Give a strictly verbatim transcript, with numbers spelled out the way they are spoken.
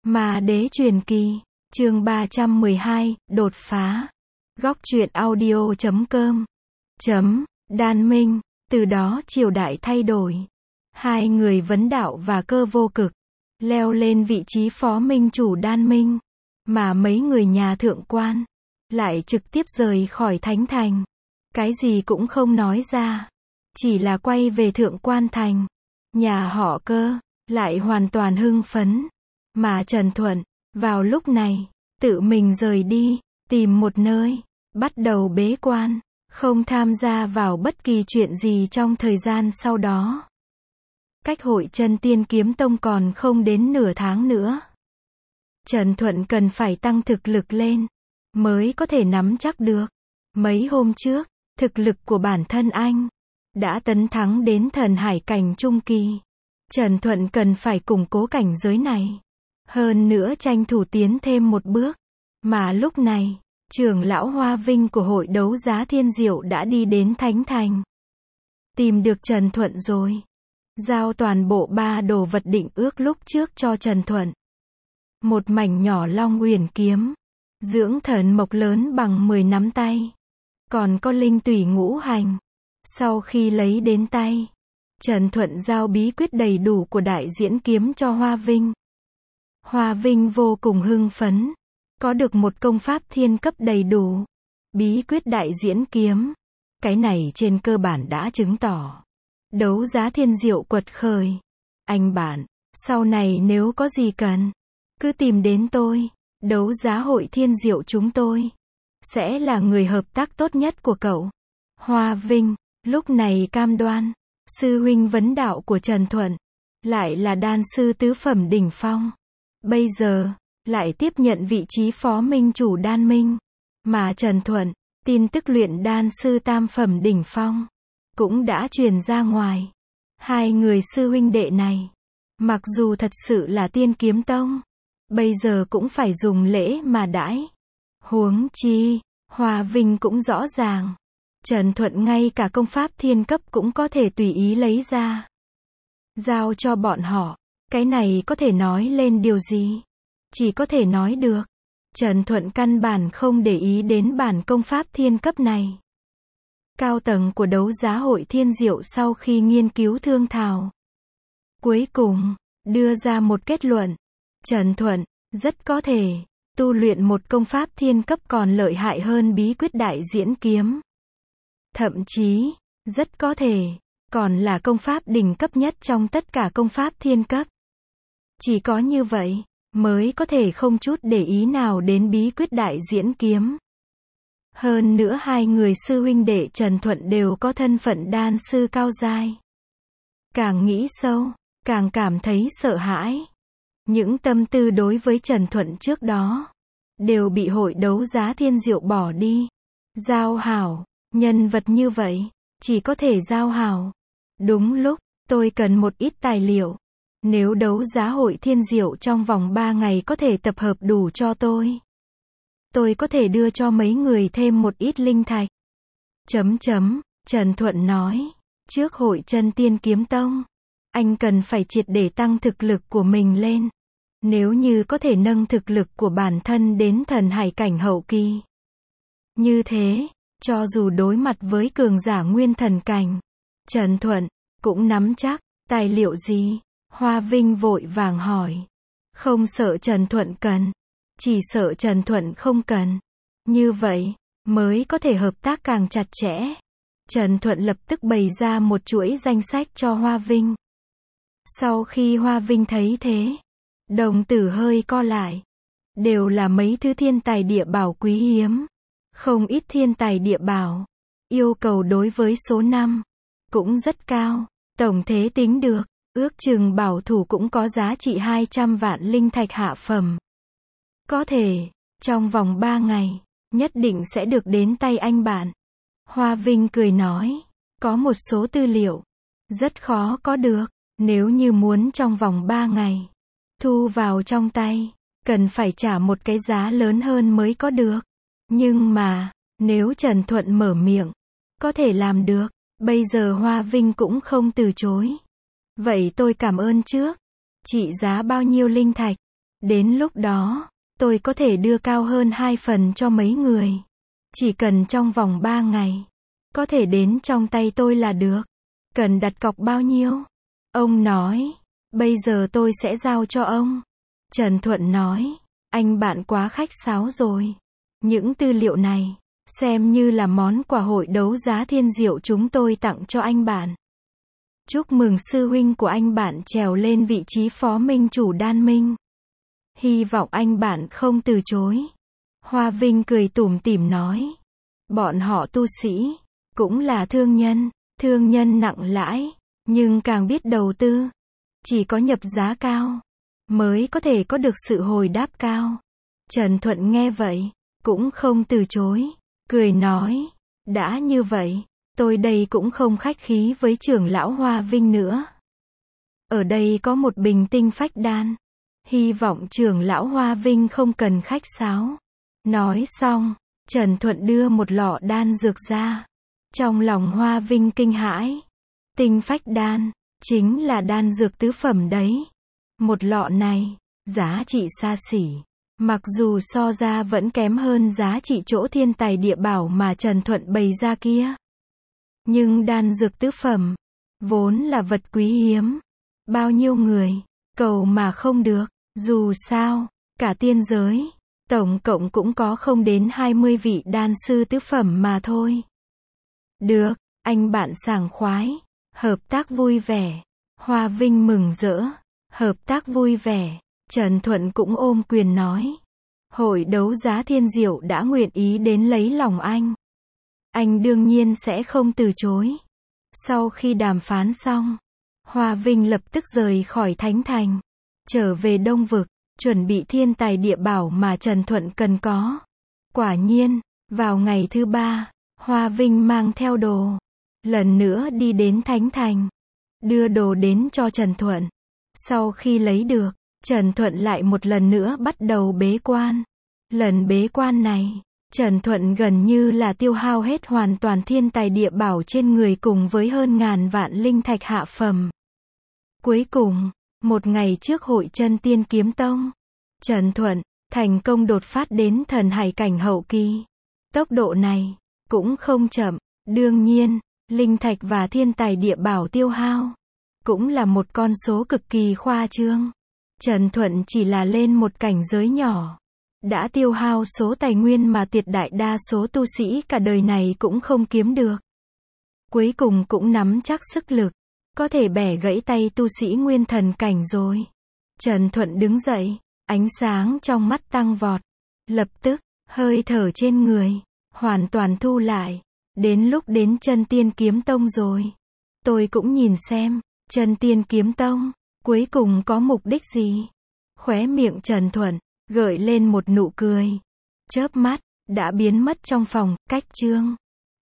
Ma đế truyền kỳ, chương ba trăm mười hai, đột phá. Góc truyện audio chấm com. Chấm, Đan Minh, từ đó triều đại thay đổi. Hai người vấn đạo và cơ vô cực, leo lên vị trí phó minh chủ Đan Minh. Mà mấy người nhà thượng quan, lại trực tiếp rời khỏi Thánh Thành. Cái gì cũng không nói ra. Chỉ là quay về thượng quan thành. Nhà họ Cơ, lại hoàn toàn hưng phấn. Mà Trần Thuận, vào lúc này, tự mình rời đi, tìm một nơi, bắt đầu bế quan, không tham gia vào bất kỳ chuyện gì trong thời gian sau đó. Cách hội chân tiên kiếm tông còn không đến nửa tháng nữa. Trần Thuận cần phải tăng thực lực lên, mới có thể nắm chắc được. Mấy hôm trước, thực lực của bản thân anh, đã tấn thắng đến thần hải cảnh trung kỳ. Trần Thuận cần phải củng cố cảnh giới này. Hơn nữa tranh thủ tiến thêm một bước. Mà lúc này, trưởng lão Hoa Vinh của hội đấu giá Thiên Diệu đã đi đến Thánh Thành. Tìm được Trần Thuận rồi. Giao toàn bộ ba đồ vật định ước lúc trước cho Trần Thuận. Một mảnh nhỏ Long Uyển kiếm, dưỡng thần mộc lớn bằng mười nắm tay. Còn có linh tủy ngũ hành. Sau khi lấy đến tay, Trần Thuận giao bí quyết đầy đủ của đại diễn kiếm cho Hoa Vinh. Hoa Vinh vô cùng hưng phấn, có được một công pháp thiên cấp đầy đủ. Bí quyết đại diễn kiếm, cái này trên cơ bản đã chứng tỏ đấu giá Thiên Diệu quật khởi. Anh bạn, sau này nếu có gì cần, cứ tìm đến tôi. Đấu giá hội Thiên Diệu chúng tôi sẽ là người hợp tác tốt nhất của cậu. Hoa Vinh lúc này cam đoan, sư huynh vấn đạo của Trần Thuận lại là đan sư tứ phẩm đỉnh phong. Bây giờ, lại tiếp nhận vị trí phó minh chủ Đan Minh. Mà Trần Thuận, tin tức luyện đan sư tam phẩm đỉnh phong, cũng đã truyền ra ngoài. Hai người sư huynh đệ này, mặc dù thật sự là Tiên Kiếm Tông, bây giờ cũng phải dùng lễ mà đãi. Huống chi, Hoa Vinh cũng rõ ràng, Trần Thuận ngay cả công pháp thiên cấp cũng có thể tùy ý lấy ra. Giao cho bọn họ, cái này có thể nói lên điều gì? Chỉ có thể nói được, Trần Thuận căn bản không để ý đến bản công pháp thiên cấp này. Cao tầng của đấu giá hội Thiên Diệu sau khi nghiên cứu thương thảo, cuối cùng, đưa ra một kết luận. Trần Thuận, rất có thể, tu luyện một công pháp thiên cấp còn lợi hại hơn bí quyết đại diễn kiếm. Thậm chí, rất có thể, còn là công pháp đỉnh cấp nhất trong tất cả công pháp thiên cấp. Chỉ có như vậy, mới có thể không chút để ý nào đến bí quyết đại diễn kiếm. Hơn nữa hai người sư huynh đệ Trần Thuận đều có thân phận đan sư cao giai. Càng nghĩ sâu, càng cảm thấy sợ hãi. Những tâm tư đối với Trần Thuận trước đó, đều bị hội đấu giá Thiên Diệu bỏ đi. Giao hảo, nhân vật như vậy, chỉ có thể giao hảo. Đúng lúc, tôi cần một ít tài liệu. Nếu đấu giá hội Thiên Diệu trong vòng ba ngày có thể tập hợp đủ cho tôi, tôi có thể đưa cho mấy người thêm một ít linh thạch. Chấm chấm, Trần Thuận nói, trước hội chân tiên kiếm tông, anh cần phải triệt để tăng thực lực của mình lên. Nếu như có thể nâng thực lực của bản thân đến thần hải cảnh hậu kỳ. Như thế, cho dù đối mặt với cường giả nguyên thần cảnh, Trần Thuận cũng nắm chắc. Tài liệu gì? Hoa Vinh vội vàng hỏi. Không sợ Trần Thuận cần, chỉ sợ Trần Thuận không cần. Như vậy, mới có thể hợp tác càng chặt chẽ. Trần Thuận lập tức bày ra một chuỗi danh sách cho Hoa Vinh. Sau khi Hoa Vinh thấy thế, đồng tử hơi co lại. Đều là mấy thứ thiên tài địa bảo quý hiếm. Không ít thiên tài địa bảo. Yêu cầu đối với số năm cũng rất cao. Tổng thế tính được, ước chừng bảo thủ cũng có giá trị hai trăm vạn linh thạch hạ phẩm. Có thể, trong vòng ba ngày, nhất định sẽ được đến tay anh bạn. Hoa Vinh cười nói, có một số tư liệu, rất khó có được. Nếu như muốn trong vòng ba ngày, thu vào trong tay, cần phải trả một cái giá lớn hơn mới có được. Nhưng mà, nếu Trần Thuận mở miệng, có thể làm được. Bây giờ Hoa Vinh cũng không từ chối. Vậy tôi cảm ơn trước. Trị giá bao nhiêu linh thạch? Đến lúc đó, tôi có thể đưa cao hơn hai phần cho mấy người. Chỉ cần trong vòng ba ngày, có thể đến trong tay tôi là được. Cần đặt cọc bao nhiêu? Ông nói, bây giờ tôi sẽ giao cho ông. Trần Thuận nói, anh bạn quá khách sáo rồi. Những tư liệu này, xem như là món quà hội đấu giá thiên diệu chúng tôi tặng cho anh bạn. Chúc mừng sư huynh của anh bạn trèo lên vị trí phó minh chủ Đan Minh. Hy vọng anh bạn không từ chối. Hoa Vinh cười tủm tỉm nói. Bọn họ tu sĩ, cũng là thương nhân, thương nhân nặng lãi, nhưng càng biết đầu tư. Chỉ có nhập giá cao, mới có thể có được sự hồi đáp cao. Trần Thuận nghe vậy, cũng không từ chối, cười nói, đã như vậy, tôi đây cũng không khách khí với trưởng lão Hoa Vinh nữa. Ở đây có một bình tinh phách đan, hy vọng trưởng lão Hoa Vinh không cần khách sáo. Nói xong, Trần Thuận đưa một lọ đan dược ra. Trong lòng Hoa Vinh kinh hãi, tinh phách đan, chính là đan dược tứ phẩm đấy. Một lọ này, giá trị xa xỉ. Mặc dù so ra vẫn kém hơn giá trị chỗ thiên tài địa bảo mà Trần Thuận bày ra kia. Nhưng đan dược tứ phẩm, vốn là vật quý hiếm. Bao nhiêu người, cầu mà không được. Dù sao, cả tiên giới, tổng cộng cũng có không đến hai mươi vị đan sư tứ phẩm mà thôi. Được, anh bạn sảng khoái. Hợp tác vui vẻ. Hoa Vinh mừng rỡ. Hợp tác vui vẻ. Trần Thuận cũng ôm quyền nói. Hội đấu giá thiên diệu đã nguyện ý đến lấy lòng anh. Anh đương nhiên sẽ không từ chối. Sau khi đàm phán xong, Hoa Vinh lập tức rời khỏi Thánh Thành. Trở về Đông Vực, chuẩn bị thiên tài địa bảo mà Trần Thuận cần có. Quả nhiên, vào ngày thứ ba, Hoa Vinh mang theo đồ. Lần nữa đi đến Thánh Thành. Đưa đồ đến cho Trần Thuận. Sau khi lấy được, Trần Thuận lại một lần nữa bắt đầu bế quan. Lần bế quan này, Trần Thuận gần như là tiêu hao hết hoàn toàn thiên tài địa bảo trên người cùng với hơn ngàn vạn linh thạch hạ phẩm. Cuối cùng, một ngày trước hội chân tiên kiếm tông, Trần Thuận thành công đột phát đến thần hải cảnh hậu kỳ. Tốc độ này cũng không chậm. Đương nhiên, linh thạch và thiên tài địa bảo tiêu hao cũng là một con số cực kỳ khoa trương. Trần Thuận chỉ là lên một cảnh giới nhỏ, đã tiêu hao số tài nguyên mà tuyệt đại đa số tu sĩ cả đời này cũng không kiếm được. Cuối cùng cũng nắm chắc sức lực, có thể bẻ gãy tay tu sĩ nguyên thần cảnh rồi. Trần Thuận đứng dậy, ánh sáng trong mắt tăng vọt. Lập tức, hơi thở trên người hoàn toàn thu lại. Đến lúc đến Chân Tiên Kiếm Tông rồi. Tôi cũng nhìn xem, Chân Tiên Kiếm Tông cuối cùng có mục đích gì? Khóe miệng Trần Thuận gợi lên một nụ cười. Chớp mắt, đã biến mất trong phòng, cách chương.